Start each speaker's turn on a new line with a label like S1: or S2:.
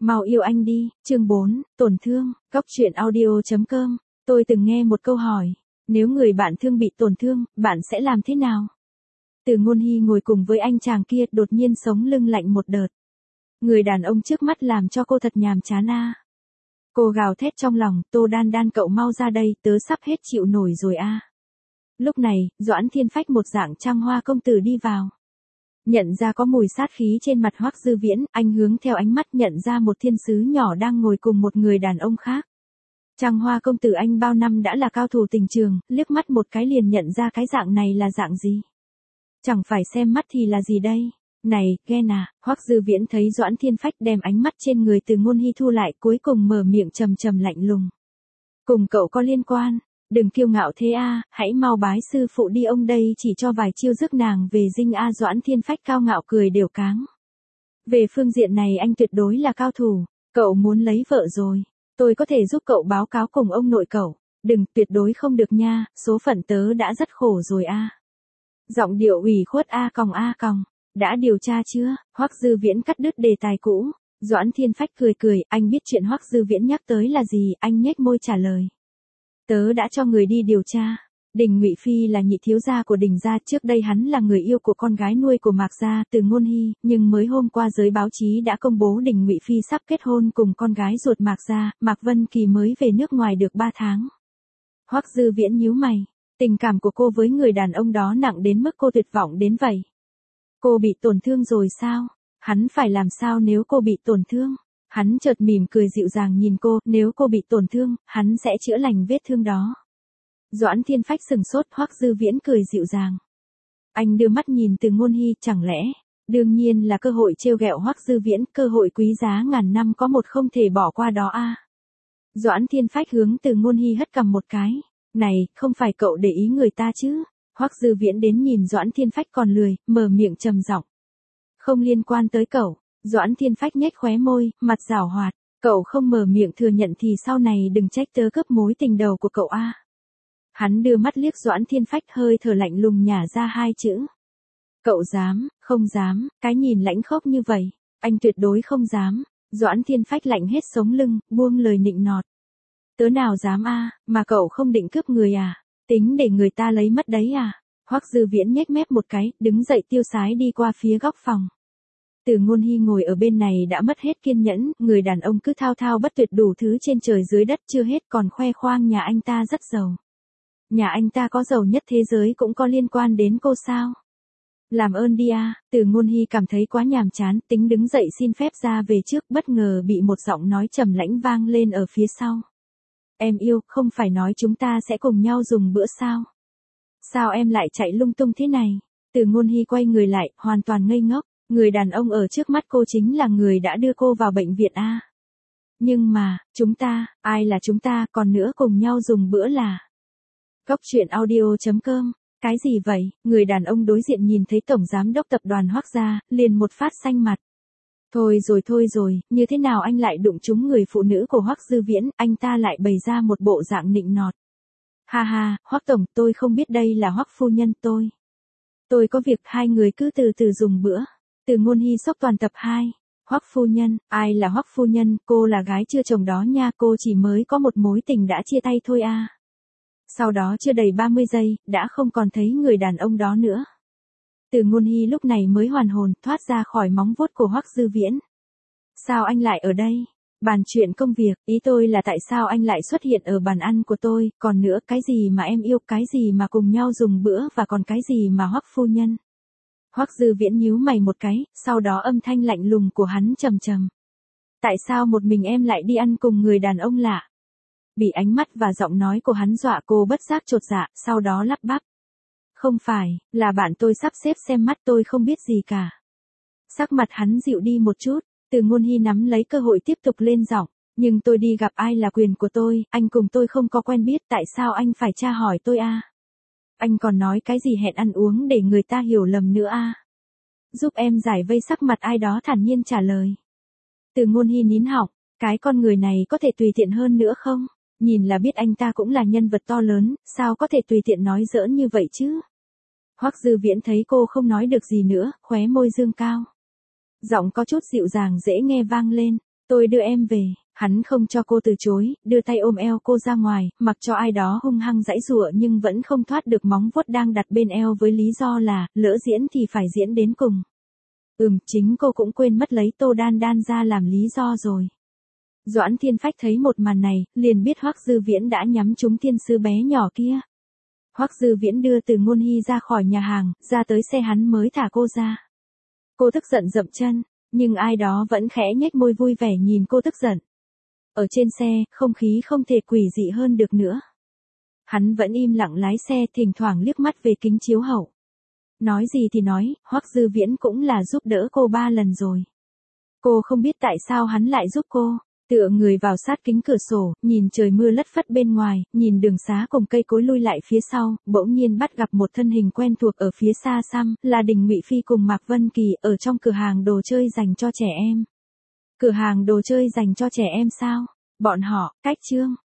S1: Mau yêu anh đi, chương 4, tổn thương, góc truyện audio.com. Tôi từng nghe một câu hỏi, nếu người bạn thương bị tổn thương, bạn sẽ làm thế nào? Từ Ngôn Hy ngồi cùng với anh chàng kia, đột nhiên sống lưng lạnh một đợt. Người đàn ông trước mắt làm cho cô thật nhàm chán a. Cô gào thét trong lòng, Tô Đan Đan cậu mau ra đây, tớ sắp hết chịu nổi rồi a. Lúc này, Doãn Thiên Phách một dạng Trăng Hoa công tử đi vào. Nhận ra có mùi sát khí trên mặt Hoắc Dư Viễn, anh hướng theo ánh mắt nhận ra một thiên sứ nhỏ đang ngồi cùng một người đàn ông khác. Trăng Hoa công tử anh bao năm đã là cao thủ tình trường, liếc mắt một cái liền nhận ra cái dạng này là dạng gì. Chẳng phải xem mắt thì là gì đây? Này, ghen à? Hoắc Dư Viễn thấy Doãn Thiên Phách đem ánh mắt trên người Từ Ngôn Hy thu lại, cuối cùng mở miệng trầm trầm lạnh lùng. Cùng cậu có liên quan, đừng kiêu ngạo thế a, hãy mau bái sư phụ đi, ông đây chỉ cho vài chiêu rước nàng về dinh a. Doãn Thiên Phách cao ngạo cười đều cáng. Về phương diện này anh tuyệt đối là cao thủ, cậu muốn lấy vợ rồi, tôi có thể giúp cậu báo cáo cùng ông nội cậu. Đừng, tuyệt đối không được nha, số phận tớ đã rất khổ rồi a. Giọng điệu ủy khuất a còng. Đã điều tra chưa? Hoắc Dư Viễn cắt đứt đề tài cũ. Doãn Thiên Phách cười, anh biết chuyện Hoắc Dư Viễn nhắc tới là gì, anh nhếch môi trả lời. Tớ đã cho người đi điều tra. Đình Ngụy Phi là nhị thiếu gia của Đình gia, trước đây hắn là người yêu của con gái nuôi của Mạc gia, Từ Ngôn Hy, nhưng mới hôm qua giới báo chí đã công bố Đình Ngụy Phi sắp kết hôn cùng con gái ruột Mạc gia, Mạc Vân Kỳ mới về nước ngoài được 3 tháng. Hoắc Dư Viễn nhíu mày, tình cảm của cô với người đàn ông đó nặng đến mức cô tuyệt vọng đến vậy. Cô bị tổn thương rồi sao? Hắn phải làm sao nếu cô bị tổn thương? Hắn chợt mỉm cười dịu dàng nhìn cô, nếu cô bị tổn thương, hắn sẽ chữa lành vết thương đó. Doãn Thiên Phách sừng sốt, Hoắc Dư Viễn cười dịu dàng. Anh đưa mắt nhìn Từ Ngôn Hy, chẳng lẽ, đương nhiên là cơ hội trêu ghẹo Hoắc Dư Viễn, cơ hội quý giá ngàn năm có một không thể bỏ qua đó a. Doãn Thiên Phách hướng Từ Ngôn Hy hất cằm một cái, này, không phải cậu để ý người ta chứ? Hoắc Dư Viễn đến nhìn Doãn Thiên Phách còn lười, mở miệng trầm giọng. Không liên quan tới cậu. Doãn Thiên Phách nhếch khóe môi, mặt giảo hoạt, cậu không mở miệng thừa nhận thì sau này đừng trách tớ cướp mối tình đầu của cậu a. Hắn đưa mắt liếc Doãn Thiên Phách, hơi thở lạnh lùng nhả ra 2 chữ. Cậu dám, không dám, cái nhìn lãnh khốc như vậy, anh tuyệt đối không dám. Doãn Thiên Phách lạnh hết sống lưng, buông lời nịnh nọt. Tớ nào dám a, mà cậu không định cướp người à? Tính để người ta lấy mất đấy à? Hoắc Dư Viễn nhếch mép một cái, đứng dậy tiêu sái đi qua phía góc phòng. Từ Ngôn Hy ngồi ở bên này đã mất hết kiên nhẫn, người đàn ông cứ thao thao bất tuyệt đủ thứ trên trời dưới đất, chưa hết còn khoe khoang nhà anh ta rất giàu. Nhà anh ta có giàu nhất thế giới cũng có liên quan đến cô sao? Làm ơn đi a. Từ Ngôn Hy cảm thấy quá nhàm chán, tính đứng dậy xin phép ra về trước, bất ngờ bị một giọng nói trầm lãnh vang lên ở phía sau. Em yêu, không phải nói chúng ta sẽ cùng nhau dùng bữa sao? Sao em lại chạy lung tung thế này? Từ Ngôn Hy quay người lại, hoàn toàn ngây ngốc. Người đàn ông ở trước mắt cô chính là người đã đưa cô vào bệnh viện a. Nhưng mà, chúng ta, ai là chúng ta, còn nữa cùng nhau dùng bữa là. Góc truyện audio.com. Cái gì vậy? Người đàn ông đối diện nhìn thấy tổng giám đốc tập đoàn Hoắc gia, liền một phát xanh mặt. Thôi rồi, như thế nào anh lại đụng trúng người phụ nữ của Hoắc Dư Viễn, anh ta lại bày ra một bộ dạng nịnh nọt. Ha ha, Hoắc tổng, tôi không biết đây là Hoắc phu nhân tôi. Tôi có việc, hai người cứ từ từ dùng bữa. Từ Ngôn Hy sốc toàn tập 2. Hoắc phu nhân, ai là Hoắc phu nhân, cô là gái chưa chồng đó nha, cô chỉ mới có một mối tình đã chia tay thôi a. Sau đó chưa đầy 30 giây, đã không còn thấy người đàn ông đó nữa. Từ Ngôn Hy lúc này mới hoàn hồn, thoát ra khỏi móng vuốt của Hoắc Dư Viễn. Sao anh lại ở đây? Bàn chuyện công việc, ý tôi là tại sao anh lại xuất hiện ở bàn ăn của tôi, còn nữa, cái gì mà em yêu, cái gì mà cùng nhau dùng bữa và còn cái gì mà Hoắc phu nhân. Hoắc Dư Viễn nhíu mày một cái, sau đó âm thanh lạnh lùng của hắn trầm trầm. Tại sao một mình em lại đi ăn cùng người đàn ông lạ? Bị ánh mắt và giọng nói của hắn dọa cô bất giác chột dạ, sau đó lắp bắp. Không phải, là bạn tôi sắp xếp xem mắt, tôi không biết gì cả. Sắc mặt hắn dịu đi một chút, Từ Ngôn Hy nắm lấy cơ hội tiếp tục lên giọng. Nhưng tôi đi gặp ai là quyền của tôi, anh cùng tôi không có quen biết, tại sao anh phải tra hỏi tôi a? Anh còn nói cái gì hẹn ăn uống để người ta hiểu lầm nữa a? Giúp em giải vây, sắc mặt ai đó thản nhiên trả lời. Từ Ngôn Hy nín họng, cái con người này có thể tùy tiện hơn nữa không? Nhìn là biết anh ta cũng là nhân vật to lớn, sao có thể tùy tiện nói giỡn như vậy chứ? Hoắc Dư Viễn thấy cô không nói được gì nữa, khóe môi dương cao. Giọng có chút dịu dàng dễ nghe vang lên. Tôi đưa em về. Hắn không cho cô từ chối, đưa tay ôm eo cô ra ngoài, mặc cho ai đó hung hăng giãy giụa nhưng vẫn không thoát được móng vuốt đang đặt bên eo với lý do là, lỡ diễn thì phải diễn đến cùng. Chính cô cũng quên mất lấy Tô Đan Đan ra làm lý do rồi. Doãn Thiên Phách thấy một màn này, liền biết Hoắc Dư Viễn đã nhắm trúng thiên sư bé nhỏ kia. Hoắc Dư Viễn đưa Từ Ngôn Hi ra khỏi nhà hàng, ra tới xe hắn mới thả cô ra. Cô tức giận dậm chân, nhưng ai đó vẫn khẽ nhếch môi vui vẻ nhìn cô tức giận. Ở trên xe, không khí không thể quỷ dị hơn được nữa. Hắn vẫn im lặng lái xe, thỉnh thoảng liếc mắt về kính chiếu hậu. Nói gì thì nói, Hoắc Dư Viễn cũng là giúp đỡ cô 3 lần rồi. Cô không biết tại sao hắn lại giúp cô. Tựa người vào sát kính cửa sổ, nhìn trời mưa lất phất bên ngoài, nhìn đường xá cùng cây cối lui lại phía sau, bỗng nhiên bắt gặp một thân hình quen thuộc ở phía xa xăm, là Đình Ngụy Phi cùng Mạc Vân Kỳ ở trong cửa hàng đồ chơi dành cho trẻ em. Cửa hàng đồ chơi dành cho trẻ em sao? Bọn họ, cách Trương.